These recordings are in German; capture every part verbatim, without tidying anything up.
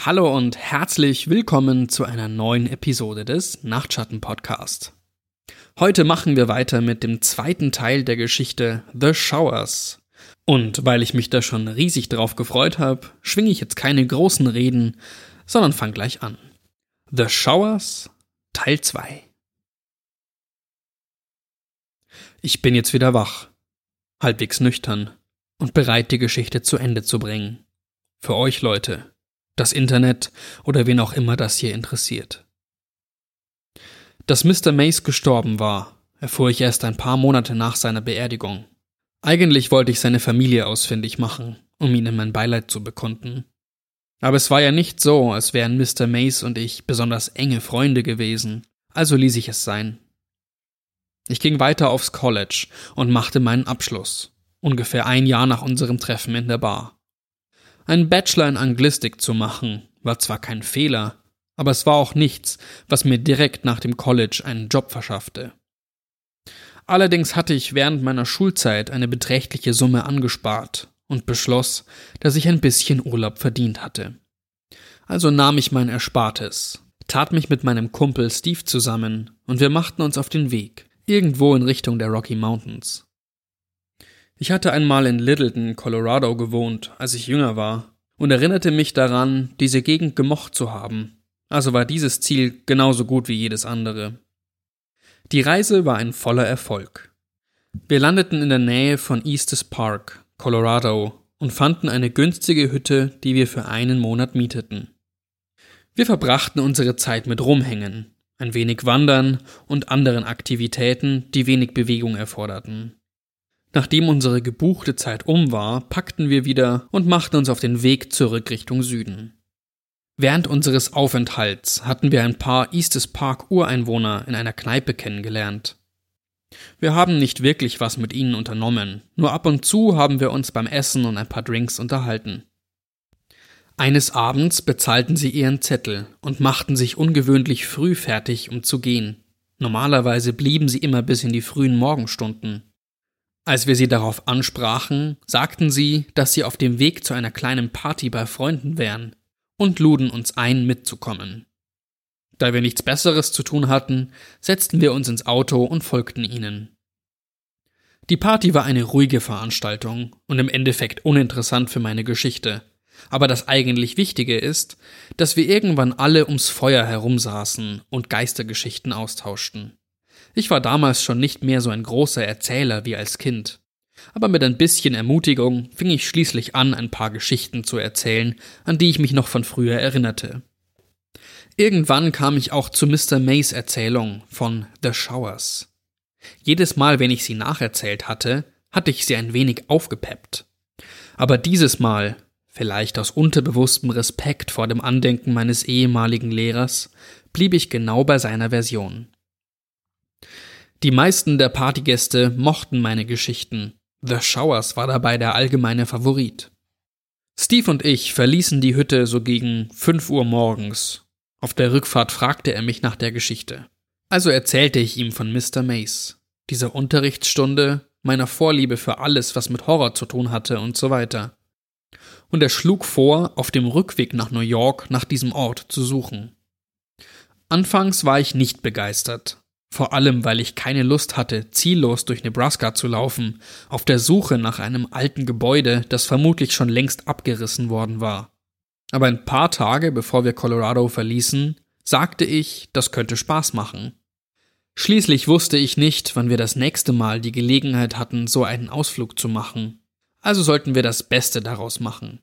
Hallo und herzlich willkommen zu einer neuen Episode des Nachtschatten-Podcast. Heute machen wir weiter mit dem zweiten Teil der Geschichte The Showers. Und weil ich mich da schon riesig drauf gefreut habe, schwinge ich jetzt keine großen Reden, sondern fang gleich an. The Showers, Teil zwei. Ich bin jetzt wieder wach, halbwegs nüchtern und bereit, die Geschichte zu Ende zu bringen. Für euch Leute. Das Internet oder wen auch immer das hier interessiert. Dass Mister Mace gestorben war, erfuhr ich erst ein paar Monate nach seiner Beerdigung. Eigentlich wollte ich seine Familie ausfindig machen, um ihnen mein Beileid zu bekunden. Aber es war ja nicht so, als wären Mister Mace und ich besonders enge Freunde gewesen, also ließ ich es sein. Ich ging weiter aufs College und machte meinen Abschluss, ungefähr ein Jahr nach unserem Treffen in der Bar. Einen Bachelor in Anglistik zu machen, war zwar kein Fehler, aber es war auch nichts, was mir direkt nach dem College einen Job verschaffte. Allerdings hatte ich während meiner Schulzeit eine beträchtliche Summe angespart und beschloss, dass ich ein bisschen Urlaub verdient hatte. Also nahm ich mein Erspartes, tat mich mit meinem Kumpel Steve zusammen und wir machten uns auf den Weg, irgendwo in Richtung der Rocky Mountains. Ich hatte einmal in Littleton, Colorado gewohnt, als ich jünger war, und erinnerte mich daran, diese Gegend gemocht zu haben, also war dieses Ziel genauso gut wie jedes andere. Die Reise war ein voller Erfolg. Wir landeten in der Nähe von Estes Park, Colorado, und fanden eine günstige Hütte, die wir für einen Monat mieteten. Wir verbrachten unsere Zeit mit Rumhängen, ein wenig Wandern und anderen Aktivitäten, die wenig Bewegung erforderten. Nachdem unsere gebuchte Zeit um war, packten wir wieder und machten uns auf den Weg zurück Richtung Süden. Während unseres Aufenthalts hatten wir ein paar Estes Park Ureinwohner in einer Kneipe kennengelernt. Wir haben nicht wirklich was mit ihnen unternommen, nur ab und zu haben wir uns beim Essen und ein paar Drinks unterhalten. Eines Abends bezahlten sie ihren Zettel und machten sich ungewöhnlich früh fertig, um zu gehen. Normalerweise blieben sie immer bis in die frühen Morgenstunden. Als wir sie darauf ansprachen, sagten sie, dass sie auf dem Weg zu einer kleinen Party bei Freunden wären und luden uns ein, mitzukommen. Da wir nichts Besseres zu tun hatten, setzten wir uns ins Auto und folgten ihnen. Die Party war eine ruhige Veranstaltung und im Endeffekt uninteressant für meine Geschichte, aber das eigentlich Wichtige ist, dass wir irgendwann alle ums Feuer herumsaßen und Geistergeschichten austauschten. Ich war damals schon nicht mehr so ein großer Erzähler wie als Kind. Aber mit ein bisschen Ermutigung fing ich schließlich an, ein paar Geschichten zu erzählen, an die ich mich noch von früher erinnerte. Irgendwann kam ich auch zu Mister Mays Erzählung von The Showers. Jedes Mal, wenn ich sie nacherzählt hatte, hatte ich sie ein wenig aufgepeppt. Aber dieses Mal, vielleicht aus unterbewusstem Respekt vor dem Andenken meines ehemaligen Lehrers, blieb ich genau bei seiner Version. Die meisten der Partygäste mochten meine Geschichten. The Showers war dabei der allgemeine Favorit. Steve und ich verließen die Hütte so gegen fünf Uhr morgens. Auf der Rückfahrt fragte er mich nach der Geschichte. Also erzählte ich ihm von Mister Mace, dieser Unterrichtsstunde, meiner Vorliebe für alles, was mit Horror zu tun hatte und so weiter. Und er schlug vor, auf dem Rückweg nach New York nach diesem Ort zu suchen. Anfangs war ich nicht begeistert. Vor allem, weil ich keine Lust hatte, ziellos durch Nebraska zu laufen, auf der Suche nach einem alten Gebäude, das vermutlich schon längst abgerissen worden war. Aber ein paar Tage bevor wir Colorado verließen, sagte ich, das könnte Spaß machen. Schließlich wusste ich nicht, wann wir das nächste Mal die Gelegenheit hatten, so einen Ausflug zu machen. Also sollten wir das Beste daraus machen.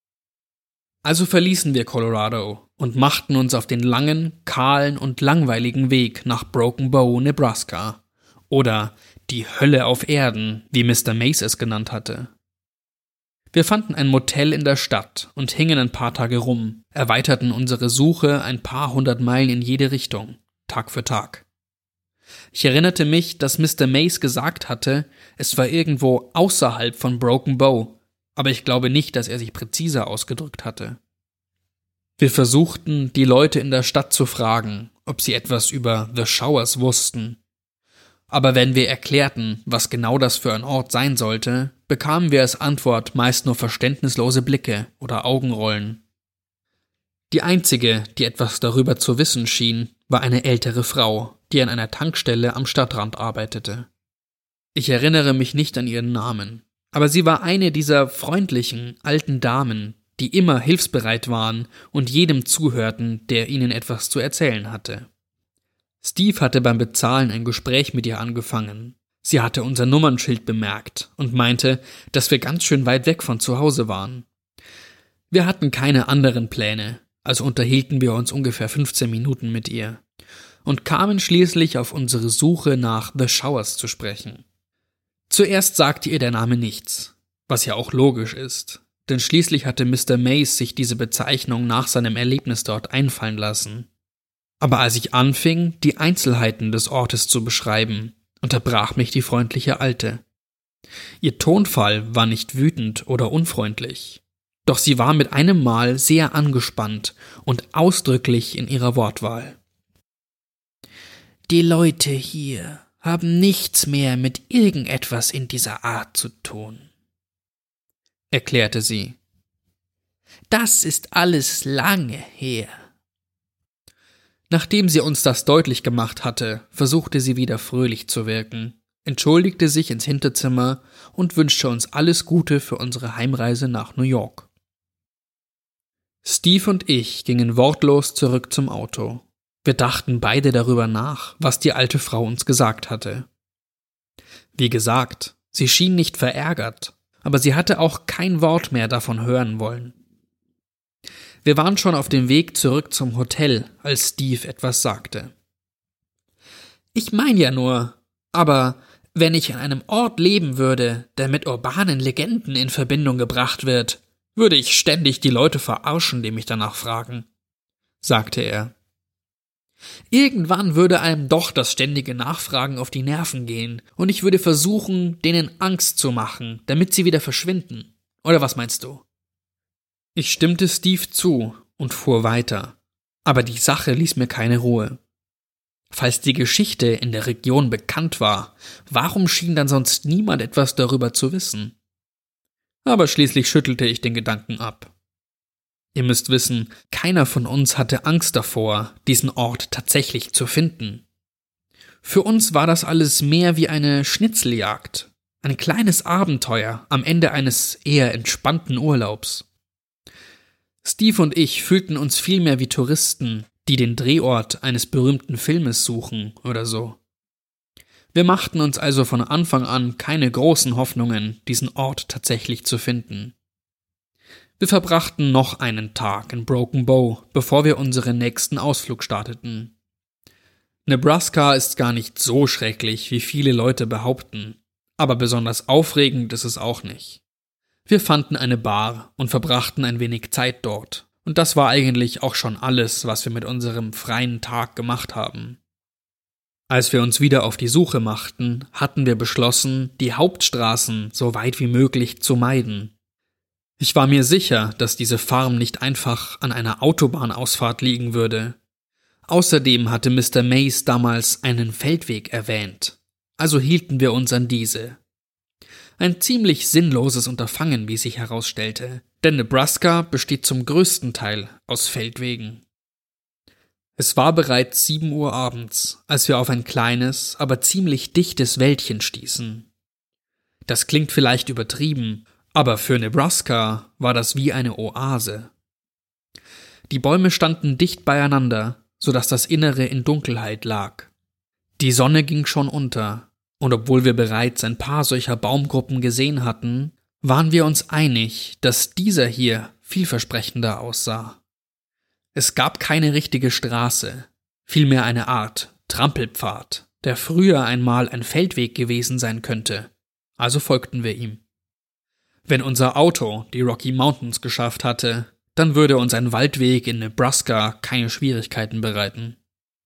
Also verließen wir Colorado und machten uns auf den langen, kahlen und langweiligen Weg nach Broken Bow, Nebraska. Oder die Hölle auf Erden, wie Mister Mace es genannt hatte. Wir fanden ein Motel in der Stadt und hingen ein paar Tage rum, erweiterten unsere Suche ein paar hundert Meilen in jede Richtung, Tag für Tag. Ich erinnerte mich, dass Mister Mace gesagt hatte, es war irgendwo außerhalb von Broken Bow, aber ich glaube nicht, dass er sich präziser ausgedrückt hatte. Wir versuchten, die Leute in der Stadt zu fragen, ob sie etwas über The Showers wussten. Aber wenn wir erklärten, was genau das für ein Ort sein sollte, bekamen wir als Antwort meist nur verständnislose Blicke oder Augenrollen. Die einzige, die etwas darüber zu wissen schien, war eine ältere Frau, die an einer Tankstelle am Stadtrand arbeitete. Ich erinnere mich nicht an ihren Namen, aber sie war eine dieser freundlichen, alten Damen, die immer hilfsbereit waren und jedem zuhörten, der ihnen etwas zu erzählen hatte. Steve hatte beim Bezahlen ein Gespräch mit ihr angefangen. Sie hatte unser Nummernschild bemerkt und meinte, dass wir ganz schön weit weg von zu Hause waren. Wir hatten keine anderen Pläne, also unterhielten wir uns ungefähr fünfzehn Minuten mit ihr und kamen schließlich auf unsere Suche nach The Showers zu sprechen. Zuerst sagte ihr der Name nichts, was ja auch logisch ist, denn schließlich hatte Mister Mays sich diese Bezeichnung nach seinem Erlebnis dort einfallen lassen. Aber als ich anfing, die Einzelheiten des Ortes zu beschreiben, unterbrach mich die freundliche Alte. Ihr Tonfall war nicht wütend oder unfreundlich, doch sie war mit einem Mal sehr angespannt und ausdrücklich in ihrer Wortwahl. Die Leute hier haben nichts mehr mit irgendetwas in dieser Art zu tun, erklärte sie. Das ist alles lange her. Nachdem sie uns das deutlich gemacht hatte, versuchte sie wieder fröhlich zu wirken, entschuldigte sich ins Hinterzimmer und wünschte uns alles Gute für unsere Heimreise nach New York. Steve und ich gingen wortlos zurück zum Auto. Wir dachten beide darüber nach, was die alte Frau uns gesagt hatte. Wie gesagt, sie schien nicht verärgert, aber sie hatte auch kein Wort mehr davon hören wollen. Wir waren schon auf dem Weg zurück zum Hotel, als Steve etwas sagte. Ich meine ja nur, aber wenn ich an einem Ort leben würde, der mit urbanen Legenden in Verbindung gebracht wird, würde ich ständig die Leute verarschen, die mich danach fragen, sagte er. Irgendwann würde einem doch das ständige Nachfragen auf die Nerven gehen und ich würde versuchen, denen Angst zu machen, damit sie wieder verschwinden. Oder was meinst du? Ich stimmte Steve zu und fuhr weiter, aber die Sache ließ mir keine Ruhe. Falls die Geschichte in der Region bekannt war, warum schien dann sonst niemand etwas darüber zu wissen? Aber schließlich schüttelte ich den Gedanken ab. Ihr müsst wissen, keiner von uns hatte Angst davor, diesen Ort tatsächlich zu finden. Für uns war das alles mehr wie eine Schnitzeljagd, ein kleines Abenteuer am Ende eines eher entspannten Urlaubs. Steve und ich fühlten uns vielmehr wie Touristen, die den Drehort eines berühmten Filmes suchen oder so. Wir machten uns also von Anfang an keine großen Hoffnungen, diesen Ort tatsächlich zu finden. Wir verbrachten noch einen Tag in Broken Bow, bevor wir unseren nächsten Ausflug starteten. Nebraska ist gar nicht so schrecklich, wie viele Leute behaupten, aber besonders aufregend ist es auch nicht. Wir fanden eine Bar und verbrachten ein wenig Zeit dort, und das war eigentlich auch schon alles, was wir mit unserem freien Tag gemacht haben. Als wir uns wieder auf die Suche machten, hatten wir beschlossen, die Hauptstraßen so weit wie möglich zu meiden. Ich war mir sicher, dass diese Farm nicht einfach an einer Autobahnausfahrt liegen würde. Außerdem hatte Mister Mays damals einen Feldweg erwähnt, also hielten wir uns an diese. Ein ziemlich sinnloses Unterfangen, wie sich herausstellte, denn Nebraska besteht zum größten Teil aus Feldwegen. Es war bereits sieben Uhr abends, als wir auf ein kleines, aber ziemlich dichtes Wäldchen stießen. Das klingt vielleicht übertrieben, aber für Nebraska war das wie eine Oase. Die Bäume standen dicht beieinander, sodass das Innere in Dunkelheit lag. Die Sonne ging schon unter, und obwohl wir bereits ein paar solcher Baumgruppen gesehen hatten, waren wir uns einig, dass dieser hier vielversprechender aussah. Es gab keine richtige Straße, vielmehr eine Art Trampelpfad, der früher einmal ein Feldweg gewesen sein könnte, also folgten wir ihm. Wenn unser Auto die Rocky Mountains geschafft hatte, dann würde uns ein Waldweg in Nebraska keine Schwierigkeiten bereiten.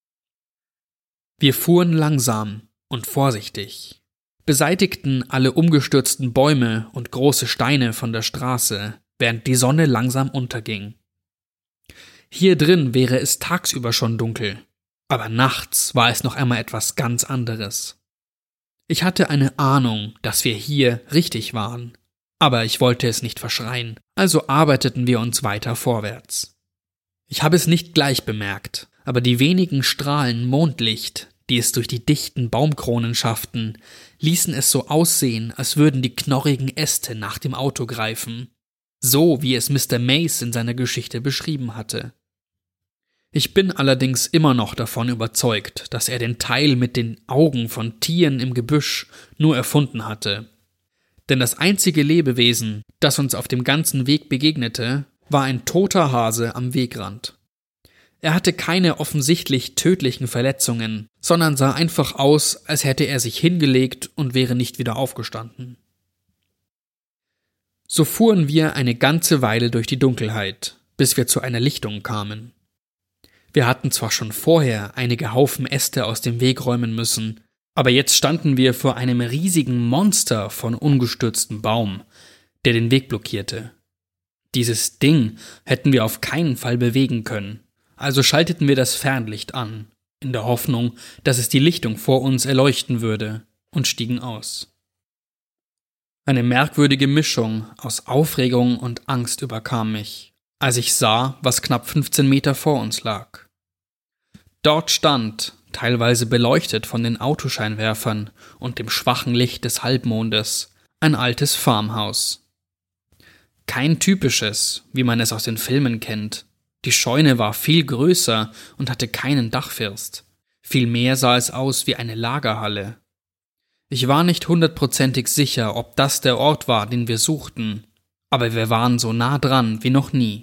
Wir fuhren langsam und vorsichtig, beseitigten alle umgestürzten Bäume und große Steine von der Straße, während die Sonne langsam unterging. Hier drin wäre es tagsüber schon dunkel, aber nachts war es noch einmal etwas ganz anderes. Ich hatte eine Ahnung, dass wir hier richtig waren, aber ich wollte es nicht verschreien, also arbeiteten wir uns weiter vorwärts. Ich habe es nicht gleich bemerkt, aber die wenigen Strahlen Mondlicht, die es durch die dichten Baumkronen schafften, ließen es so aussehen, als würden die knorrigen Äste nach dem Auto greifen, so wie es Mister Mace in seiner Geschichte beschrieben hatte. Ich bin allerdings immer noch davon überzeugt, dass er den Teil mit den Augen von Tieren im Gebüsch nur erfunden hatte. Denn das einzige Lebewesen, das uns auf dem ganzen Weg begegnete, war ein toter Hase am Wegrand. Er hatte keine offensichtlich tödlichen Verletzungen, sondern sah einfach aus, als hätte er sich hingelegt und wäre nicht wieder aufgestanden. So fuhren wir eine ganze Weile durch die Dunkelheit, bis wir zu einer Lichtung kamen. Wir hatten zwar schon vorher einige Haufen Äste aus dem Weg räumen müssen, aber jetzt standen wir vor einem riesigen Monster von ungestürztem Baum, der den Weg blockierte. Dieses Ding hätten wir auf keinen Fall bewegen können, also schalteten wir das Fernlicht an, in der Hoffnung, dass es die Lichtung vor uns erleuchten würde, und stiegen aus. Eine merkwürdige Mischung aus Aufregung und Angst überkam mich, als ich sah, was knapp fünfzehn Meter vor uns lag. Dort stand, teilweise beleuchtet von den Autoscheinwerfern und dem schwachen Licht des Halbmondes, ein altes Farmhaus. Kein typisches, wie man es aus den Filmen kennt. Die Scheune war viel größer und hatte keinen Dachfirst. Vielmehr sah es aus wie eine Lagerhalle. Ich war nicht hundertprozentig sicher, ob das der Ort war, den wir suchten, aber wir waren so nah dran wie noch nie.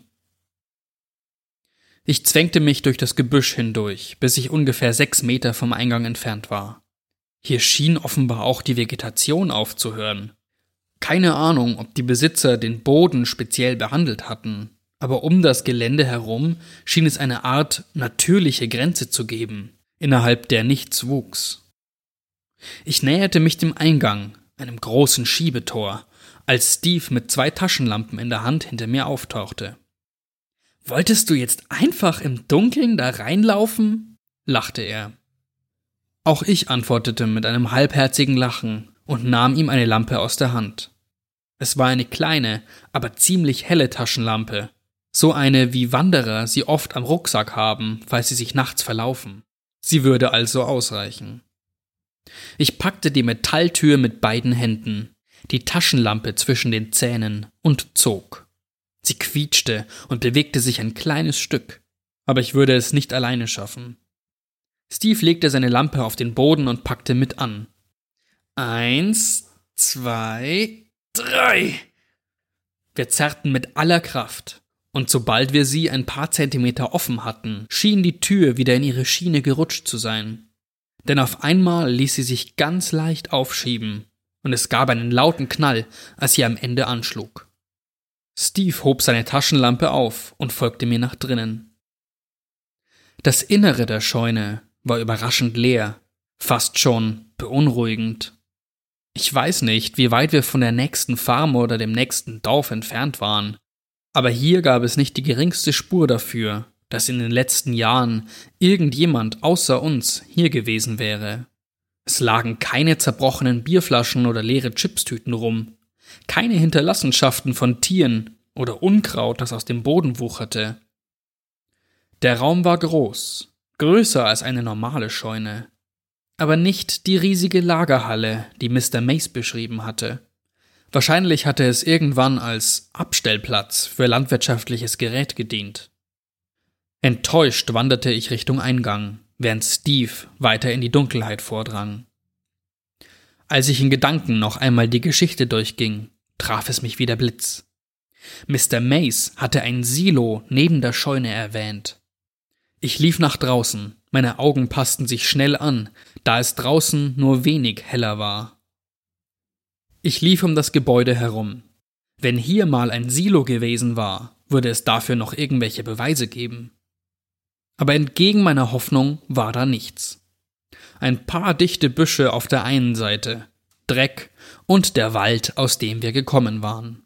Ich zwängte mich durch das Gebüsch hindurch, bis ich ungefähr sechs Meter vom Eingang entfernt war. Hier schien offenbar auch die Vegetation aufzuhören. Keine Ahnung, ob die Besitzer den Boden speziell behandelt hatten, aber um das Gelände herum schien es eine Art natürliche Grenze zu geben, innerhalb der nichts wuchs. Ich näherte mich dem Eingang, einem großen Schiebetor, als Steve mit zwei Taschenlampen in der Hand hinter mir auftauchte. »Wolltest du jetzt einfach im Dunkeln da reinlaufen?« lachte er. Auch ich antwortete mit einem halbherzigen Lachen und nahm ihm eine Lampe aus der Hand. Es war eine kleine, aber ziemlich helle Taschenlampe, so eine, wie Wanderer sie oft am Rucksack haben, falls sie sich nachts verlaufen. Sie würde also ausreichen. Ich packte die Metalltür mit beiden Händen, die Taschenlampe zwischen den Zähnen und zog. Sie quietschte und bewegte sich ein kleines Stück, aber ich würde es nicht alleine schaffen. Steve legte seine Lampe auf den Boden und packte mit an. Eins, zwei, drei. Wir zerrten mit aller Kraft, und sobald wir sie ein paar Zentimeter offen hatten, schien die Tür wieder in ihre Schiene gerutscht zu sein. Denn auf einmal ließ sie sich ganz leicht aufschieben, und es gab einen lauten Knall, als sie am Ende anschlug. Steve hob seine Taschenlampe auf und folgte mir nach drinnen. Das Innere der Scheune war überraschend leer, fast schon beunruhigend. Ich weiß nicht, wie weit wir von der nächsten Farm oder dem nächsten Dorf entfernt waren, aber hier gab es nicht die geringste Spur dafür, dass in den letzten Jahren irgendjemand außer uns hier gewesen wäre. Es lagen keine zerbrochenen Bierflaschen oder leere Chipstüten rum, keine Hinterlassenschaften von Tieren oder Unkraut, das aus dem Boden wucherte. Der Raum war groß, größer als eine normale Scheune, aber nicht die riesige Lagerhalle, die Mister Mace beschrieben hatte. Wahrscheinlich hatte es irgendwann als Abstellplatz für landwirtschaftliches Gerät gedient. Enttäuscht wanderte ich Richtung Eingang, während Steve weiter in die Dunkelheit vordrang. Als ich in Gedanken noch einmal die Geschichte durchging, traf es mich wie der Blitz. Mister Mace hatte ein Silo neben der Scheune erwähnt. Ich lief nach draußen, meine Augen passten sich schnell an, da es draußen nur wenig heller war. Ich lief um das Gebäude herum. Wenn hier mal ein Silo gewesen war, würde es dafür noch irgendwelche Beweise geben. Aber entgegen meiner Hoffnung war da nichts. Ein paar dichte Büsche auf der einen Seite, Dreck und der Wald, aus dem wir gekommen waren.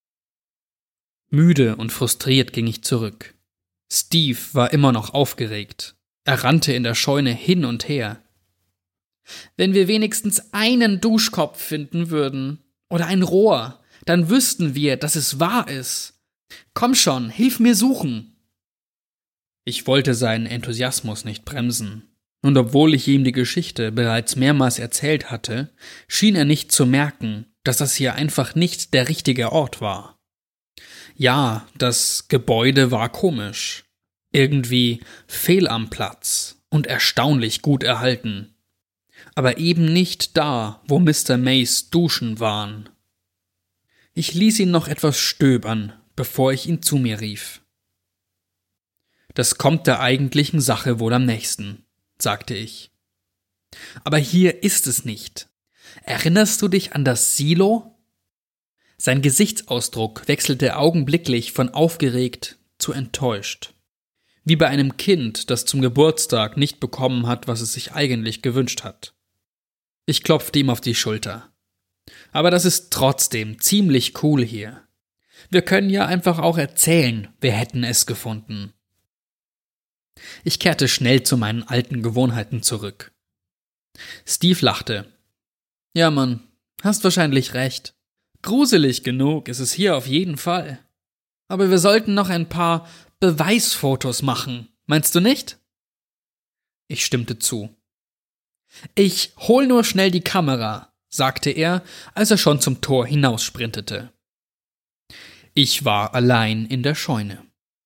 Müde und frustriert ging ich zurück. Steve war immer noch aufgeregt. Er rannte in der Scheune hin und her. Wenn wir wenigstens einen Duschkopf finden würden oder ein Rohr, dann wüssten wir, dass es wahr ist. Komm schon, hilf mir suchen. Ich wollte seinen Enthusiasmus nicht bremsen, und obwohl ich ihm die Geschichte bereits mehrmals erzählt hatte, schien er nicht zu merken, dass das hier einfach nicht der richtige Ort war. Ja, das Gebäude war komisch, irgendwie fehl am Platz und erstaunlich gut erhalten, aber eben nicht da, wo Mister Mays Duschen waren. Ich ließ ihn noch etwas stöbern, bevor ich ihn zu mir rief. »Das kommt der eigentlichen Sache wohl am nächsten«, sagte ich. »Aber hier ist es nicht. Erinnerst du dich an das Silo?« Sein Gesichtsausdruck wechselte augenblicklich von aufgeregt zu enttäuscht. Wie bei einem Kind, das zum Geburtstag nicht bekommen hat, was es sich eigentlich gewünscht hat. Ich klopfte ihm auf die Schulter. »Aber das ist trotzdem ziemlich cool hier. Wir können ja einfach auch erzählen, wir hätten es gefunden.« Ich kehrte schnell zu meinen alten Gewohnheiten zurück. Steve lachte. »Ja, Mann, hast wahrscheinlich recht. Gruselig genug ist es hier auf jeden Fall. Aber wir sollten noch ein paar Beweisfotos machen, meinst du nicht?« Ich stimmte zu. »Ich hol nur schnell die Kamera«, sagte er, als er schon zum Tor hinaussprintete. Ich war allein in der Scheune.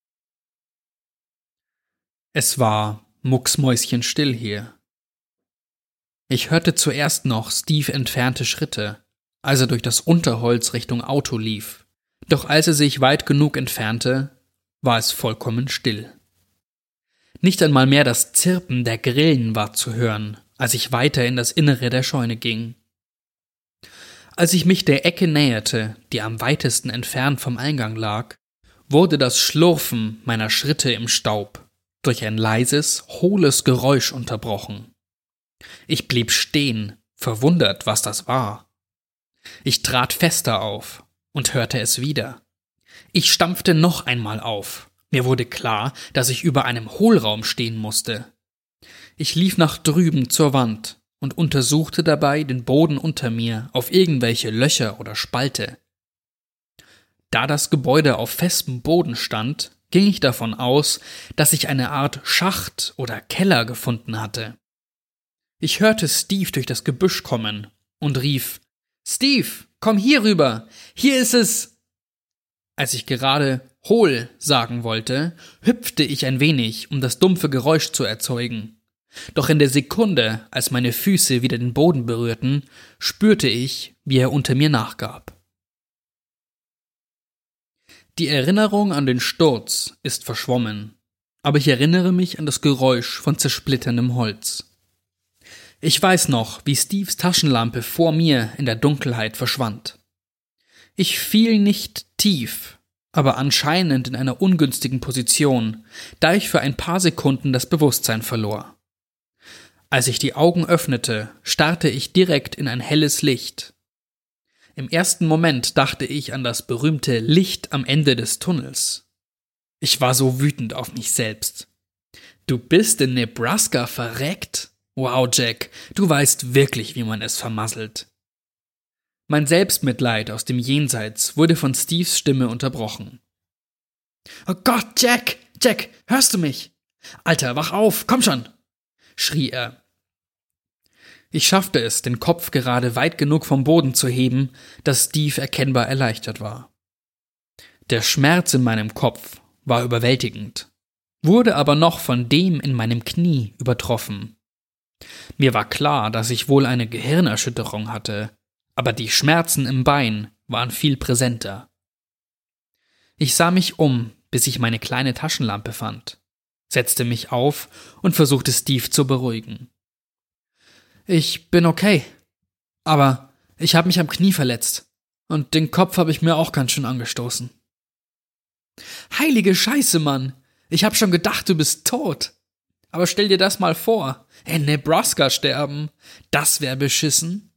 Es war mucksmäuschenstill hier. Ich hörte zuerst noch Steve entfernte Schritte, als er durch das Unterholz Richtung Auto lief. Doch als er sich weit genug entfernte, war es vollkommen still. Nicht einmal mehr das Zirpen der Grillen war zu hören, als ich weiter in das Innere der Scheune ging. Als ich mich der Ecke näherte, die am weitesten entfernt vom Eingang lag, wurde das Schlurfen meiner Schritte im Staub durch ein leises, hohles Geräusch unterbrochen. Ich blieb stehen, verwundert, was das war. Ich trat fester auf und hörte es wieder. Ich stampfte noch einmal auf. Mir wurde klar, dass ich über einem Hohlraum stehen musste. Ich lief nach drüben zur Wand und untersuchte dabei den Boden unter mir auf irgendwelche Löcher oder Spalte. Da das Gebäude auf festem Boden stand, ging ich davon aus, dass ich eine Art Schacht oder Keller gefunden hatte. Ich hörte Steve durch das Gebüsch kommen und rief: »Steve, komm hier rüber! Hier ist es!« Als ich gerade »Hol« sagen wollte, hüpfte ich ein wenig, um das dumpfe Geräusch zu erzeugen. Doch in der Sekunde, als meine Füße wieder den Boden berührten, spürte ich, wie er unter mir nachgab. Die Erinnerung an den Sturz ist verschwommen, aber ich erinnere mich an das Geräusch von zersplitterndem Holz. Ich weiß noch, wie Steves Taschenlampe vor mir in der Dunkelheit verschwand. Ich fiel nicht tief, aber anscheinend in einer ungünstigen Position, da ich für ein paar Sekunden das Bewusstsein verlor. Als ich die Augen öffnete, starrte ich direkt in ein helles Licht. Im ersten Moment dachte ich an das berühmte Licht am Ende des Tunnels. Ich war so wütend auf mich selbst. »Du bist in Nebraska verreckt? Wow, Jack, du weißt wirklich, wie man es vermasselt.« Mein Selbstmitleid aus dem Jenseits wurde von Steves Stimme unterbrochen. »Oh Gott, Jack! Jack, hörst du mich? Alter, wach auf, komm schon!« schrie er. Ich schaffte es, den Kopf gerade weit genug vom Boden zu heben, dass Steve erkennbar erleichtert war. Der Schmerz in meinem Kopf war überwältigend, wurde aber noch von dem in meinem Knie übertroffen. Mir war klar, dass ich wohl eine Gehirnerschütterung hatte, aber die Schmerzen im Bein waren viel präsenter. Ich sah mich um, bis ich meine kleine Taschenlampe fand, setzte mich auf und versuchte Steve zu beruhigen. »Ich bin okay, aber ich habe mich am Knie verletzt und den Kopf habe ich mir auch ganz schön angestoßen.« »Heilige Scheiße, Mann! Ich hab schon gedacht, du bist tot. Aber stell dir das mal vor, in Nebraska sterben, das wär beschissen.«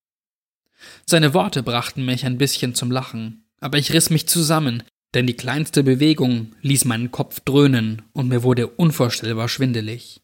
Seine Worte brachten mich ein bisschen zum Lachen, aber ich riss mich zusammen, denn die kleinste Bewegung ließ meinen Kopf dröhnen und mir wurde unvorstellbar schwindelig.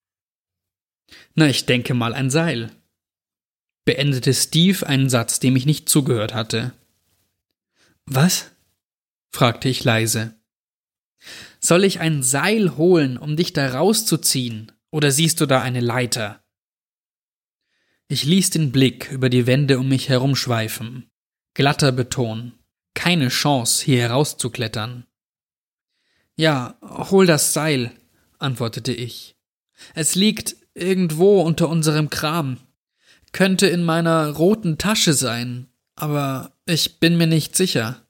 »Na, ich denke mal ein Seil«, beendete Steve einen Satz, dem ich nicht zugehört hatte. »Was?« fragte ich leise. Soll ich ein Seil holen, um dich da rauszuziehen, oder siehst du da eine Leiter? Ich ließ den Blick über die Wände um mich herumschweifen. Glatter Beton. Keine Chance, hier herauszuklettern. Ja, hol das Seil, antwortete ich. Es liegt irgendwo unter unserem Kram. Könnte in meiner roten Tasche sein, aber ich bin mir nicht sicher.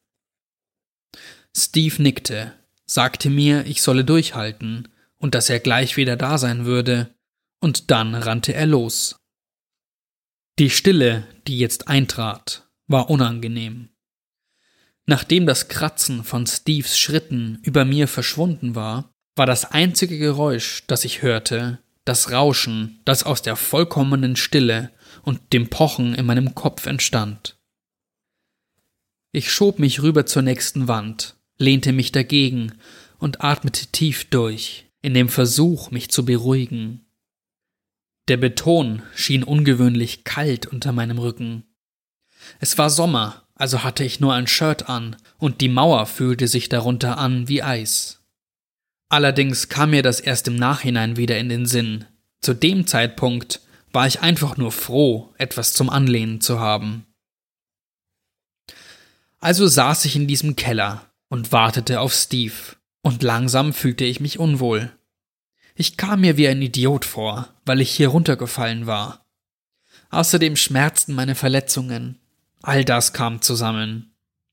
Steve nickte, sagte mir, ich solle durchhalten und dass er gleich wieder da sein würde, und dann rannte er los. Die Stille, die jetzt eintrat, war unangenehm. Nachdem das Kratzen von Steves Schritten über mir verschwunden war, war das einzige Geräusch, das ich hörte, das Rauschen, das aus der vollkommenen Stille und dem Pochen in meinem Kopf entstand. Ich schob mich rüber zur nächsten Wand, lehnte mich dagegen und atmete tief durch, in dem Versuch, mich zu beruhigen. Der Beton schien ungewöhnlich kalt unter meinem Rücken. Es war Sommer, also hatte ich nur ein Shirt an, und die Mauer fühlte sich darunter an wie Eis. Allerdings kam mir das erst im Nachhinein wieder in den Sinn. Zu dem Zeitpunkt war ich einfach nur froh, etwas zum Anlehnen zu haben. Also saß ich in diesem Keller und wartete auf Steve, und langsam fühlte ich mich unwohl. Ich kam mir wie ein Idiot vor, weil ich hier runtergefallen war. Außerdem schmerzten meine Verletzungen. All das kam zusammen.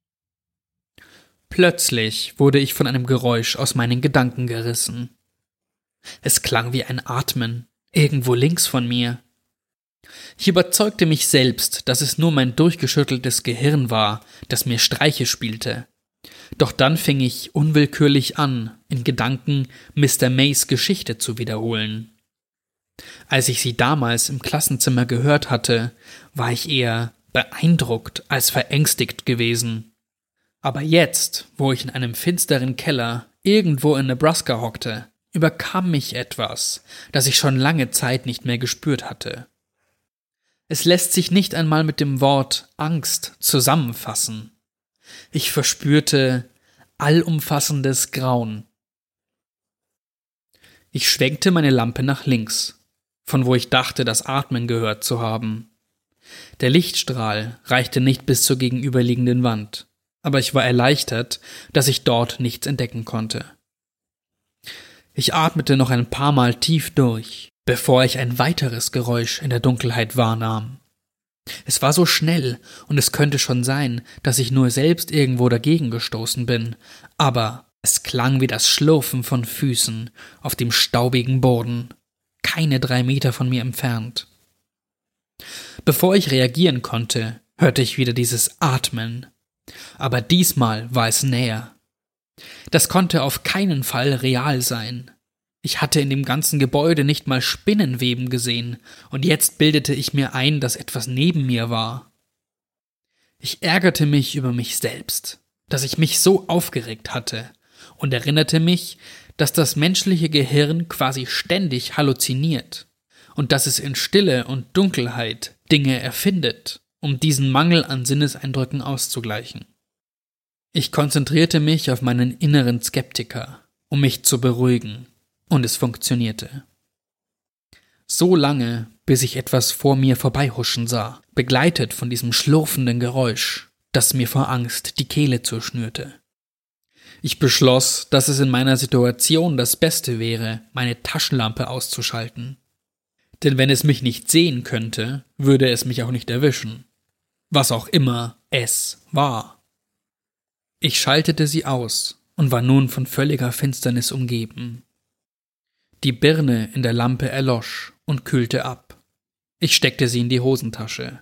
Plötzlich wurde ich von einem Geräusch aus meinen Gedanken gerissen. Es klang wie ein Atmen, irgendwo links von mir. Ich überzeugte mich selbst, dass es nur mein durchgeschütteltes Gehirn war, das mir Streiche spielte. Doch dann fing ich unwillkürlich an, in Gedanken Mister Mays Geschichte zu wiederholen. Als ich sie damals im Klassenzimmer gehört hatte, war ich eher beeindruckt als verängstigt gewesen. Aber jetzt, wo ich in einem finsteren Keller irgendwo in Nebraska hockte, überkam mich etwas, das ich schon lange Zeit nicht mehr gespürt hatte. Es lässt sich nicht einmal mit dem Wort Angst zusammenfassen. Ich verspürte allumfassendes Grauen. Ich schwenkte meine Lampe nach links, von wo ich dachte, das Atmen gehört zu haben. Der Lichtstrahl reichte nicht bis zur gegenüberliegenden Wand, aber ich war erleichtert, dass ich dort nichts entdecken konnte. Ich atmete noch ein paar Mal tief durch, bevor ich ein weiteres Geräusch in der Dunkelheit wahrnahm. Es war so schnell, und es könnte schon sein, dass ich nur selbst irgendwo dagegen gestoßen bin, aber es klang wie das Schlurfen von Füßen auf dem staubigen Boden, keine drei Meter von mir entfernt. Bevor ich reagieren konnte, hörte ich wieder dieses Atmen, aber diesmal war es näher. Das konnte auf keinen Fall real sein. Ich hatte in dem ganzen Gebäude nicht mal Spinnenweben gesehen, und jetzt bildete ich mir ein, dass etwas neben mir war. Ich ärgerte mich über mich selbst, dass ich mich so aufgeregt hatte, und erinnerte mich, dass das menschliche Gehirn quasi ständig halluziniert und dass es in Stille und Dunkelheit Dinge erfindet, um diesen Mangel an Sinneseindrücken auszugleichen. Ich konzentrierte mich auf meinen inneren Skeptiker, um mich zu beruhigen. Und es funktionierte. So lange, bis ich etwas vor mir vorbeihuschen sah, begleitet von diesem schlurfenden Geräusch, das mir vor Angst die Kehle zuschnürte. Ich beschloss, dass es in meiner Situation das Beste wäre, meine Taschenlampe auszuschalten. Denn wenn es mich nicht sehen könnte, würde es mich auch nicht erwischen. Was auch immer es war. Ich schaltete sie aus und war nun von völliger Finsternis umgeben. Die Birne in der Lampe erlosch und kühlte ab. Ich steckte sie in die Hosentasche.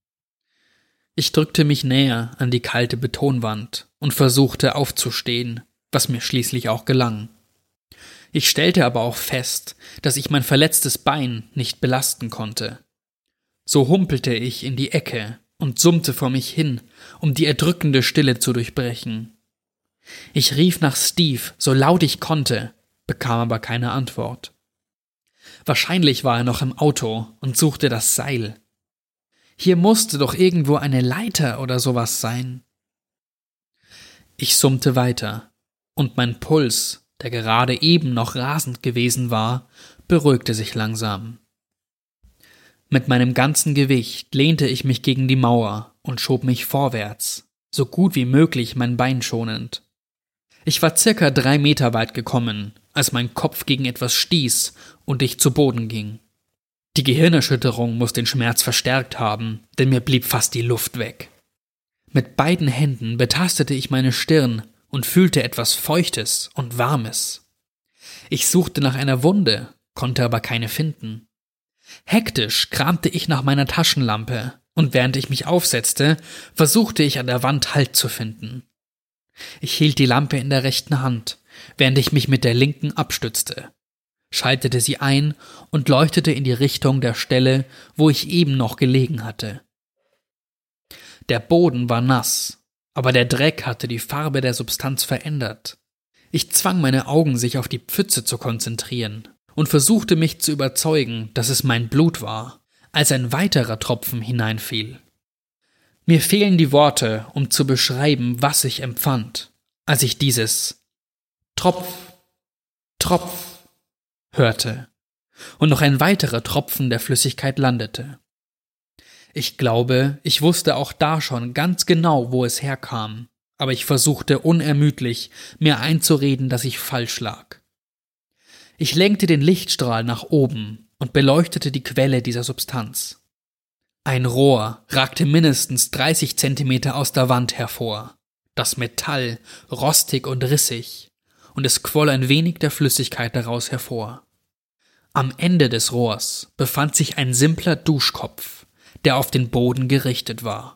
Ich drückte mich näher an die kalte Betonwand und versuchte aufzustehen, was mir schließlich auch gelang. Ich stellte aber auch fest, dass ich mein verletztes Bein nicht belasten konnte. So humpelte ich in die Ecke und summte vor mich hin, um die erdrückende Stille zu durchbrechen. Ich rief nach Steve, so laut ich konnte, bekam aber keine Antwort. Wahrscheinlich war er noch im Auto und suchte das Seil. Hier musste doch irgendwo eine Leiter oder sowas sein. Ich summte weiter. und mein Puls, der gerade eben noch rasend gewesen war, beruhigte sich langsam. Mit meinem ganzen Gewicht lehnte ich mich gegen die Mauer und schob mich vorwärts, so gut wie möglich mein Bein schonend. Ich war circa drei Meter weit gekommen, als mein Kopf gegen etwas stieß und ich zu Boden ging. Die Gehirnerschütterung muss den Schmerz verstärkt haben, denn mir blieb fast die Luft weg. Mit beiden Händen betastete ich meine Stirn und fühlte etwas Feuchtes und Warmes. Ich suchte nach einer Wunde, konnte aber keine finden. Hektisch kramte ich nach meiner Taschenlampe, und während ich mich aufsetzte, versuchte ich an der Wand Halt zu finden. Ich hielt die Lampe in der rechten Hand, während ich mich mit der linken abstützte, schaltete sie ein und leuchtete in die Richtung der Stelle, wo ich eben noch gelegen hatte. Der Boden war nass, aber der Dreck hatte die Farbe der Substanz verändert. Ich zwang meine Augen, sich auf die Pfütze zu konzentrieren und versuchte mich zu überzeugen, dass es mein Blut war, als ein weiterer Tropfen hineinfiel. Mir fehlen die Worte, um zu beschreiben, was ich empfand, als ich dieses Tropf, Tropf hörte und noch ein weiterer Tropfen der Flüssigkeit landete. Ich glaube, ich wusste auch da schon ganz genau, wo es herkam, aber ich versuchte unermüdlich, mir einzureden, dass ich falsch lag. Ich lenkte den Lichtstrahl nach oben und beleuchtete die Quelle dieser Substanz. Ein Rohr ragte mindestens dreißig Zentimeter aus der Wand hervor, das Metall rostig und rissig, und es quoll ein wenig der Flüssigkeit daraus hervor. Am Ende des Rohrs befand sich ein simpler Duschkopf, der auf den Boden gerichtet war.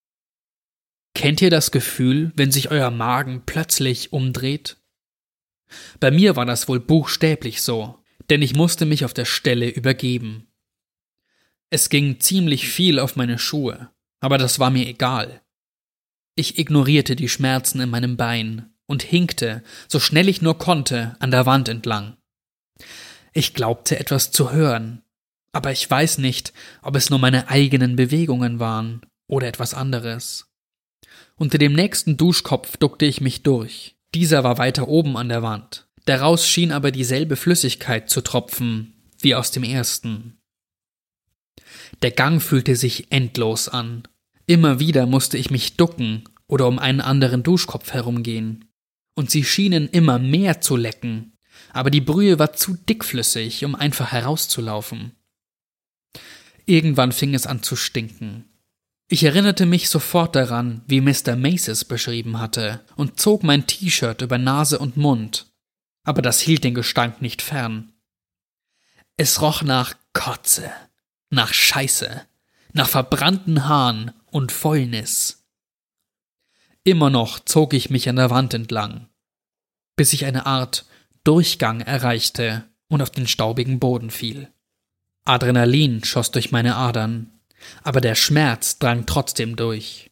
Kennt ihr das Gefühl, wenn sich euer Magen plötzlich umdreht? Bei mir war das wohl buchstäblich so, denn ich musste mich auf der Stelle übergeben. Es ging ziemlich viel auf meine Schuhe, aber das war mir egal. Ich ignorierte die Schmerzen in meinem Bein und hinkte, so schnell ich nur konnte, an der Wand entlang. Ich glaubte etwas zu hören, aber ich weiß nicht, ob es nur meine eigenen Bewegungen waren oder etwas anderes. Unter dem nächsten Duschkopf duckte ich mich durch. Dieser war weiter oben an der Wand. Daraus schien aber dieselbe Flüssigkeit zu tropfen wie aus dem ersten. Der Gang fühlte sich endlos an. Immer wieder musste ich mich ducken oder um einen anderen Duschkopf herumgehen. Und sie schienen immer mehr zu lecken, aber die Brühe war zu dickflüssig, um einfach herauszulaufen. Irgendwann fing es an zu stinken. Ich erinnerte mich sofort daran, wie Mister Mace es beschrieben hatte, und zog mein T-Shirt über Nase und Mund. Aber das hielt den Gestank nicht fern. Es roch nach Kotze, nach Scheiße, nach verbrannten Haaren und Fäulnis. Immer noch zog ich mich an der Wand entlang, bis ich eine Art Durchgang erreichte und auf den staubigen Boden fiel. Adrenalin schoss durch meine Adern, aber der Schmerz drang trotzdem durch.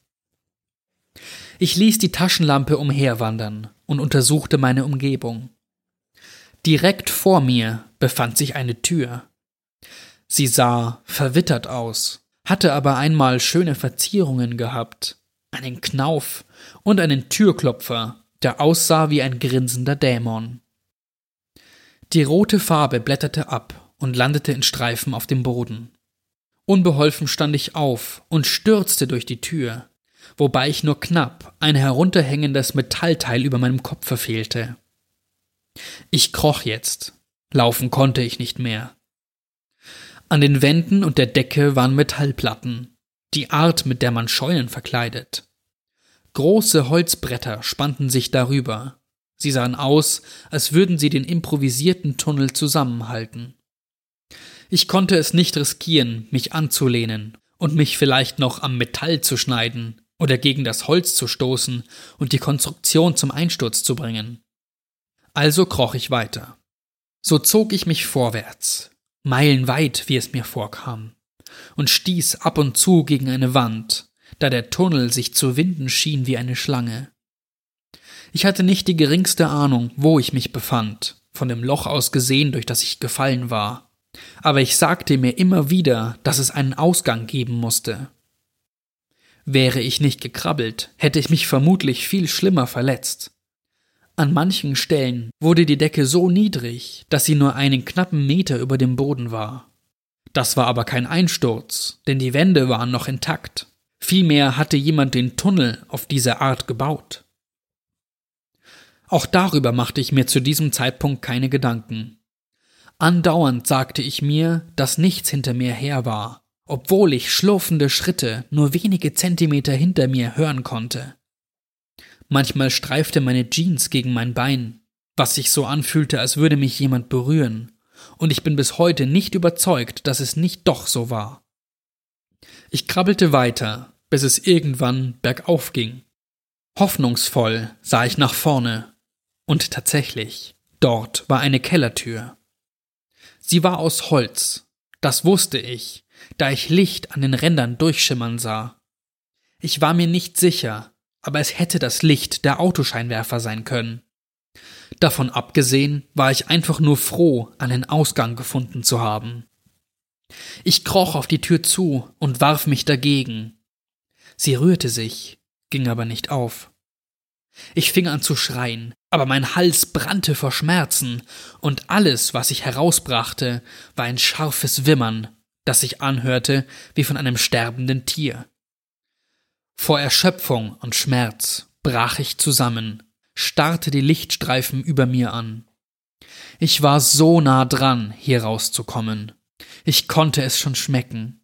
Ich ließ die Taschenlampe umherwandern und untersuchte meine Umgebung. Direkt vor mir befand sich eine Tür. Sie sah verwittert aus, hatte aber einmal schöne Verzierungen gehabt, einen Knauf und einen Türklopfer, der aussah wie ein grinsender Dämon. Die rote Farbe blätterte ab und landete in Streifen auf dem Boden. Unbeholfen stand ich auf und stürzte durch die Tür, wobei ich nur knapp ein herunterhängendes Metallteil über meinem Kopf verfehlte. Ich kroch jetzt. Laufen konnte ich nicht mehr. An den Wänden und der Decke waren Metallplatten, die Art, mit der man Scheunen verkleidet. Große Holzbretter spannten sich darüber. Sie sahen aus, als würden sie den improvisierten Tunnel zusammenhalten. Ich konnte es nicht riskieren, mich anzulehnen und mich vielleicht noch am Metall zu schneiden oder gegen das Holz zu stoßen und die Konstruktion zum Einsturz zu bringen. Also kroch ich weiter. So zog ich mich vorwärts, meilenweit, wie es mir vorkam, und stieß ab und zu gegen eine Wand, da der Tunnel sich zu winden schien wie eine Schlange. Ich hatte nicht die geringste Ahnung, wo ich mich befand, von dem Loch aus gesehen, durch das ich gefallen war, aber ich sagte mir immer wieder, dass es einen Ausgang geben musste. Wäre ich nicht gekrabbelt, hätte ich mich vermutlich viel schlimmer verletzt. An manchen Stellen wurde die Decke so niedrig, dass sie nur einen knappen Meter über dem Boden war. Das war aber kein Einsturz, denn die Wände waren noch intakt. Vielmehr hatte jemand den Tunnel auf diese Art gebaut. Auch darüber machte ich mir zu diesem Zeitpunkt keine Gedanken. Andauernd sagte ich mir, dass nichts hinter mir her war, obwohl ich schlurfende Schritte nur wenige Zentimeter hinter mir hören konnte. Manchmal streifte meine Jeans gegen mein Bein, was sich so anfühlte, als würde mich jemand berühren, und ich bin bis heute nicht überzeugt, dass es nicht doch so war. Ich krabbelte weiter, bis es irgendwann bergauf ging. Hoffnungsvoll sah ich nach vorne, und tatsächlich, dort war eine Kellertür. Sie war aus Holz, das wusste ich, da ich Licht an den Rändern durchschimmern sah. Ich war mir nicht sicher, aber es hätte das Licht der Autoscheinwerfer sein können. Davon abgesehen war ich einfach nur froh, einen Ausgang gefunden zu haben. Ich kroch auf die Tür zu und warf mich dagegen. Sie rührte sich, ging aber nicht auf. Ich fing an zu schreien, aber mein Hals brannte vor Schmerzen, und alles, was ich herausbrachte, war ein scharfes Wimmern, das sich anhörte wie von einem sterbenden Tier. Vor Erschöpfung und Schmerz brach ich zusammen, starrte die Lichtstreifen über mir an. Ich war so nah dran, hier rauszukommen. Ich konnte es schon schmecken.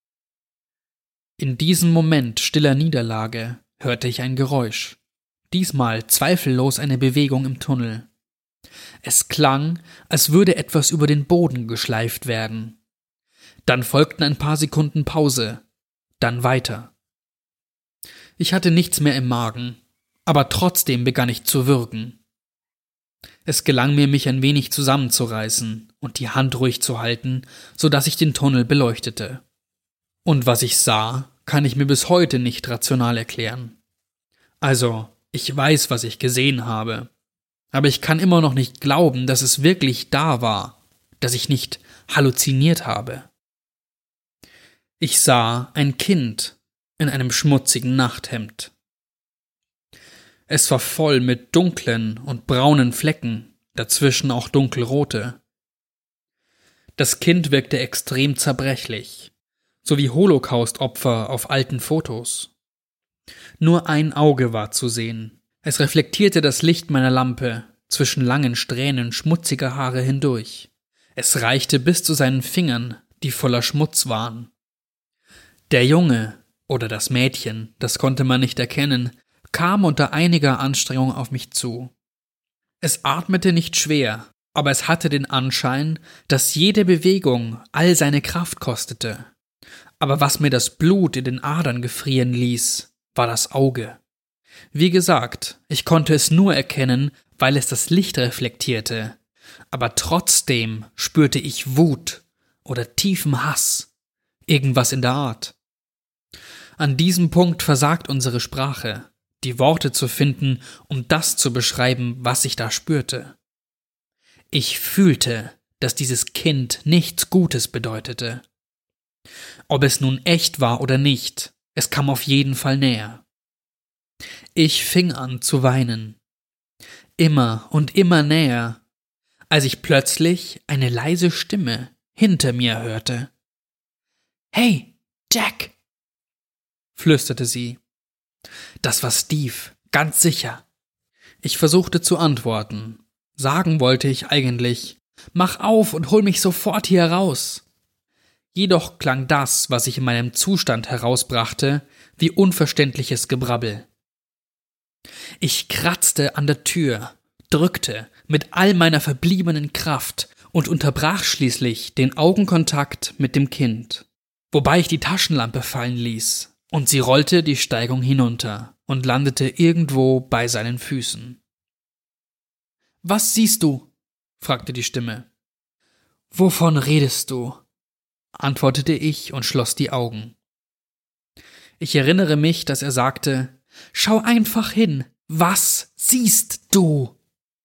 In diesem Moment stiller Niederlage hörte ich ein Geräusch. Diesmal zweifellos eine Bewegung im Tunnel. Es klang, als würde etwas über den Boden geschleift werden. Dann folgten ein paar Sekunden Pause, dann weiter. Ich hatte nichts mehr im Magen, aber trotzdem begann ich zu würgen. Es gelang mir, mich ein wenig zusammenzureißen und die Hand ruhig zu halten, so dass ich den Tunnel beleuchtete. Und was ich sah, kann ich mir bis heute nicht rational erklären. Also, ich weiß, was ich gesehen habe, aber ich kann immer noch nicht glauben, dass es wirklich da war, dass ich nicht halluziniert habe. Ich sah ein Kind in einem schmutzigen Nachthemd. Es war voll mit dunklen und braunen Flecken, dazwischen auch dunkelrote. Das Kind wirkte extrem zerbrechlich, so wie Holocaust-Opfer auf alten Fotos. Nur ein Auge war zu sehen. Es reflektierte das Licht meiner Lampe zwischen langen Strähnen schmutziger Haare hindurch. Es reichte bis zu seinen Fingern, die voller Schmutz waren. Der Junge oder das Mädchen, das konnte man nicht erkennen, kam unter einiger Anstrengung auf mich zu. Es atmete nicht schwer, aber es hatte den Anschein, dass jede Bewegung all seine Kraft kostete. Aber was mir das Blut in den Adern gefrieren ließ, war das Auge. Wie gesagt, ich konnte es nur erkennen, weil es das Licht reflektierte, aber trotzdem spürte ich Wut oder tiefen Hass, irgendwas in der Art. An diesem Punkt versagt unsere Sprache, die Worte zu finden, um das zu beschreiben, was ich da spürte. Ich fühlte, dass dieses Kind nichts Gutes bedeutete. Ob es nun echt war oder nicht, es kam auf jeden Fall näher. Ich fing an zu weinen. Immer und immer näher, als ich plötzlich eine leise Stimme hinter mir hörte. »Hey, Jack«, flüsterte sie. Das war Steve, ganz sicher. Ich versuchte zu antworten. Sagen wollte ich eigentlich, »Mach auf und hol mich sofort hier raus«. Jedoch klang das, was ich in meinem Zustand herausbrachte, wie unverständliches Gebrabbel. Ich kratzte an der Tür, drückte mit all meiner verbliebenen Kraft und unterbrach schließlich den Augenkontakt mit dem Kind, wobei ich die Taschenlampe fallen ließ, und sie rollte die Steigung hinunter und landete irgendwo bei seinen Füßen. »Was siehst du?« fragte die Stimme. »Wovon redest du?«, antwortete ich und schloss die Augen. Ich erinnere mich, dass er sagte, »Schau einfach hin, was siehst du?«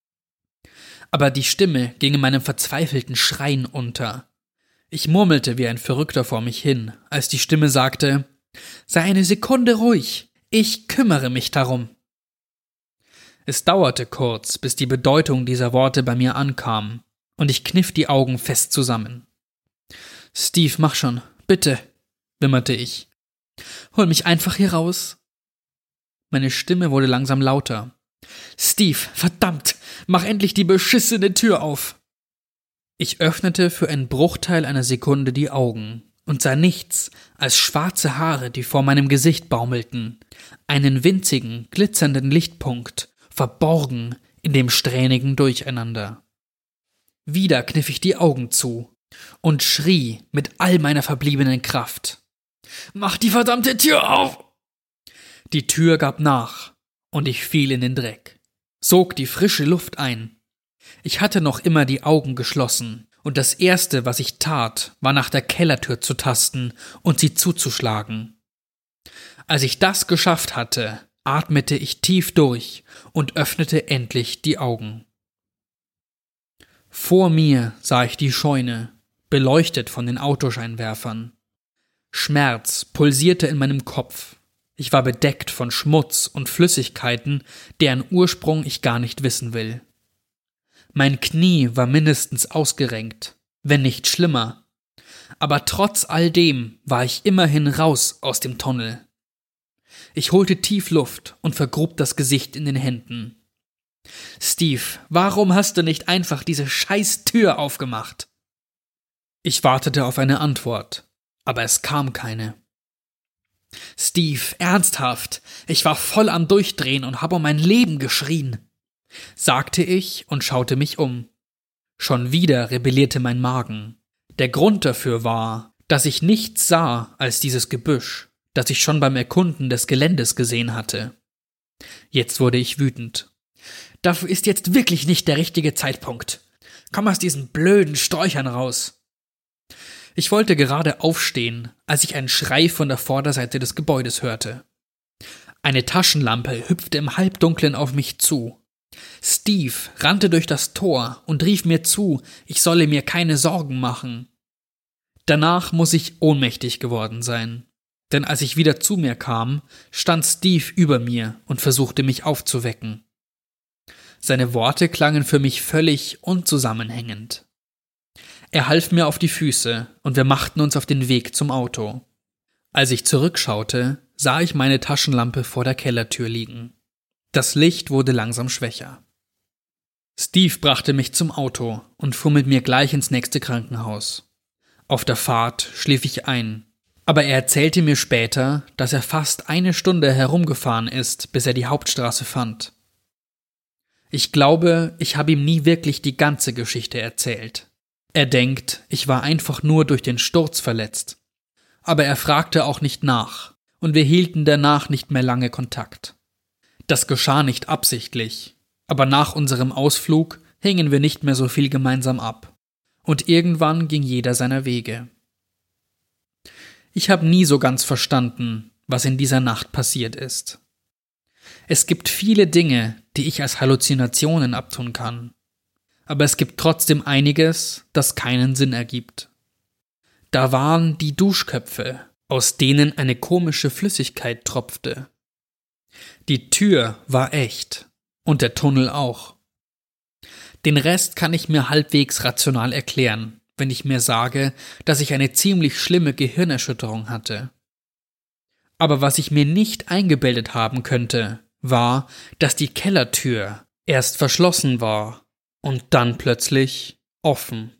Aber die Stimme ging in meinem verzweifelten Schreien unter. Ich murmelte wie ein Verrückter vor mich hin, als die Stimme sagte, »Sei eine Sekunde ruhig, ich kümmere mich darum.« Es dauerte kurz, bis die Bedeutung dieser Worte bei mir ankam, und ich kniff die Augen fest zusammen. »Steve, mach schon, bitte«, wimmerte ich. »Hol mich einfach hier raus.« Meine Stimme wurde langsam lauter. »Steve, verdammt, mach endlich die beschissene Tür auf!« Ich öffnete für einen Bruchteil einer Sekunde die Augen und sah nichts als schwarze Haare, die vor meinem Gesicht baumelten, einen winzigen, glitzernden Lichtpunkt, verborgen in dem strähnigen Durcheinander. Wieder kniff ich die Augen zu und schrie mit all meiner verbliebenen Kraft. »Mach die verdammte Tür auf!« Die Tür gab nach und ich fiel in den Dreck, sog die frische Luft ein. Ich hatte noch immer die Augen geschlossen, und das Erste, was ich tat, war nach der Kellertür zu tasten und sie zuzuschlagen. Als ich das geschafft hatte, atmete ich tief durch und öffnete endlich die Augen. Vor mir sah ich die Scheune, beleuchtet von den Autoscheinwerfern. Schmerz pulsierte in meinem Kopf. Ich war bedeckt von Schmutz und Flüssigkeiten, deren Ursprung ich gar nicht wissen will. Mein Knie war mindestens ausgerenkt, wenn nicht schlimmer. Aber trotz all dem war ich immerhin raus aus dem Tunnel. Ich holte tief Luft und vergrub das Gesicht in den Händen. »Steve, warum hast du nicht einfach diese scheiß Tür aufgemacht?« Ich wartete auf eine Antwort, aber es kam keine. »Steve, ernsthaft, ich war voll am Durchdrehen und habe um mein Leben geschrien«, sagte ich und schaute mich um. Schon wieder rebellierte mein Magen. Der Grund dafür war, dass ich nichts sah als dieses Gebüsch, das ich schon beim Erkunden des Geländes gesehen hatte. Jetzt wurde ich wütend. »Dafür ist jetzt wirklich nicht der richtige Zeitpunkt. Komm aus diesen blöden Sträuchern raus.« Ich wollte gerade aufstehen, als ich einen Schrei von der Vorderseite des Gebäudes hörte. Eine Taschenlampe hüpfte im Halbdunklen auf mich zu. Steve rannte durch das Tor und rief mir zu, ich solle mir keine Sorgen machen. Danach muss ich ohnmächtig geworden sein, denn als ich wieder zu mir kam, stand Steve über mir und versuchte mich aufzuwecken. Seine Worte klangen für mich völlig unzusammenhängend. Er half mir auf die Füße und wir machten uns auf den Weg zum Auto. Als ich zurückschaute, sah ich meine Taschenlampe vor der Kellertür liegen. Das Licht wurde langsam schwächer. Steve brachte mich zum Auto und fuhr mit mir gleich ins nächste Krankenhaus. Auf der Fahrt schlief ich ein, aber er erzählte mir später, dass er fast eine Stunde herumgefahren ist, bis er die Hauptstraße fand. Ich glaube, ich habe ihm nie wirklich die ganze Geschichte erzählt. Er denkt, ich war einfach nur durch den Sturz verletzt. Aber er fragte auch nicht nach, und wir hielten danach nicht mehr lange Kontakt. Das geschah nicht absichtlich, aber nach unserem Ausflug hingen wir nicht mehr so viel gemeinsam ab, und irgendwann ging jeder seiner Wege. Ich habe nie so ganz verstanden, was in dieser Nacht passiert ist. Es gibt viele Dinge, die ich als Halluzinationen abtun kann, aber es gibt trotzdem einiges, das keinen Sinn ergibt. Da waren die Duschköpfe, aus denen eine komische Flüssigkeit tropfte. Die Tür war echt und der Tunnel auch. Den Rest kann ich mir halbwegs rational erklären, wenn ich mir sage, dass ich eine ziemlich schlimme Gehirnerschütterung hatte. Aber was ich mir nicht eingebildet haben könnte, war, dass die Kellertür erst verschlossen war und dann plötzlich offen.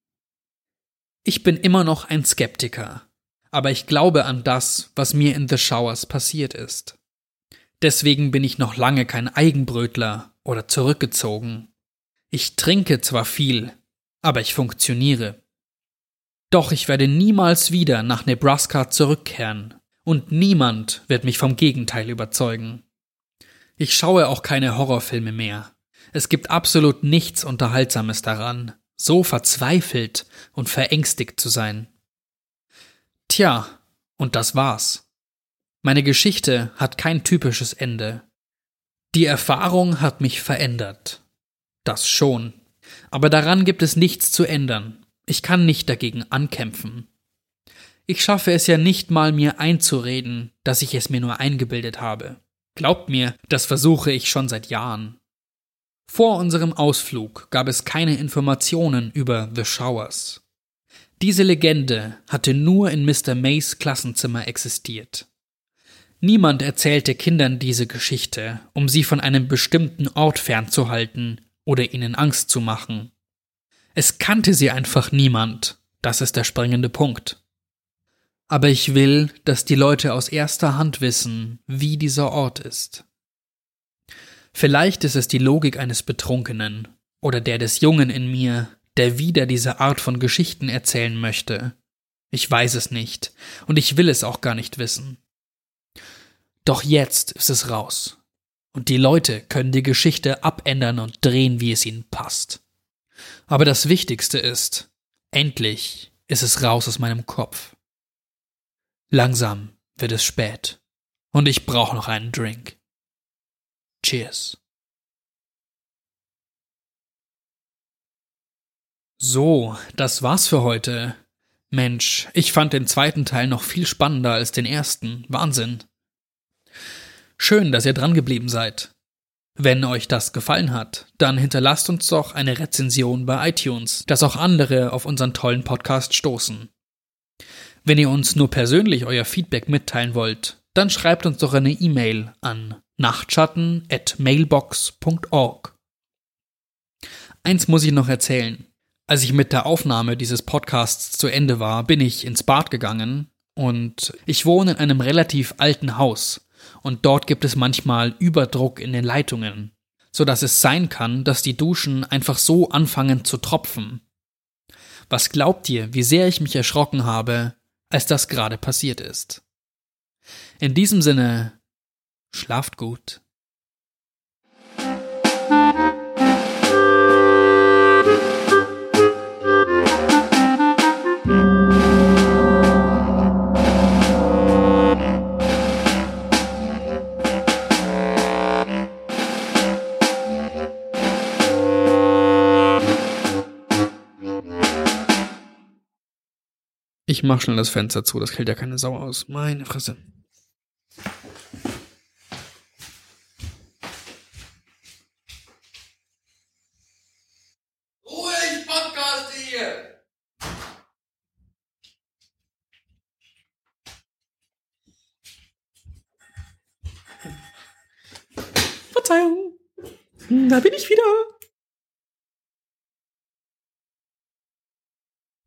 Ich bin immer noch ein Skeptiker, aber ich glaube an das, was mir in The Showers passiert ist. Deswegen bin ich noch lange kein Eigenbrötler oder zurückgezogen. Ich trinke zwar viel, aber ich funktioniere. Doch ich werde niemals wieder nach Nebraska zurückkehren und niemand wird mich vom Gegenteil überzeugen. Ich schaue auch keine Horrorfilme mehr. Es gibt absolut nichts Unterhaltsames daran, so verzweifelt und verängstigt zu sein. Tja, und das war's. Meine Geschichte hat kein typisches Ende. Die Erfahrung hat mich verändert. Das schon. Aber daran gibt es nichts zu ändern. Ich kann nicht dagegen ankämpfen. Ich schaffe es ja nicht mal, mir einzureden, dass ich es mir nur eingebildet habe. Glaubt mir, das versuche ich schon seit Jahren. Vor unserem Ausflug gab es keine Informationen über The Showers. Diese Legende hatte nur in Mister Mays Klassenzimmer existiert. Niemand erzählte Kindern diese Geschichte, um sie von einem bestimmten Ort fernzuhalten oder ihnen Angst zu machen. Es kannte sie einfach niemand, das ist der springende Punkt. Aber ich will, dass die Leute aus erster Hand wissen, wie dieser Ort ist. Vielleicht ist es die Logik eines Betrunkenen oder der des Jungen in mir, der wieder diese Art von Geschichten erzählen möchte. Ich weiß es nicht und ich will es auch gar nicht wissen. Doch jetzt ist es raus und die Leute können die Geschichte abändern und drehen, wie es ihnen passt. Aber das Wichtigste ist, endlich ist es raus aus meinem Kopf. Langsam wird es spät und ich brauche noch einen Drink. Cheers. So, das war's für heute. Mensch, ich fand den zweiten Teil noch viel spannender als den ersten. Wahnsinn. Schön, dass ihr dran geblieben seid. Wenn euch das gefallen hat, dann hinterlasst uns doch eine Rezension bei iTunes, dass auch andere auf unseren tollen Podcast stoßen. Wenn ihr uns nur persönlich euer Feedback mitteilen wollt, dann schreibt uns doch eine E-Mail an nachtschatten at mailbox punkt org. Eins muss ich noch erzählen. Als ich mit der Aufnahme dieses Podcasts zu Ende war, bin ich ins Bad gegangen und ich wohne in einem relativ alten Haus und dort gibt es manchmal Überdruck in den Leitungen, sodass es sein kann, dass die Duschen einfach so anfangen zu tropfen. Was glaubt ihr, wie sehr ich mich erschrocken habe, als das gerade passiert ist? In diesem Sinne, schlaft gut. Ich mach schnell das Fenster zu, das hält ja keine Sau aus. Meine Fresse. Ruhe, ich podcaste hier! Verzeihung, da bin ich wieder.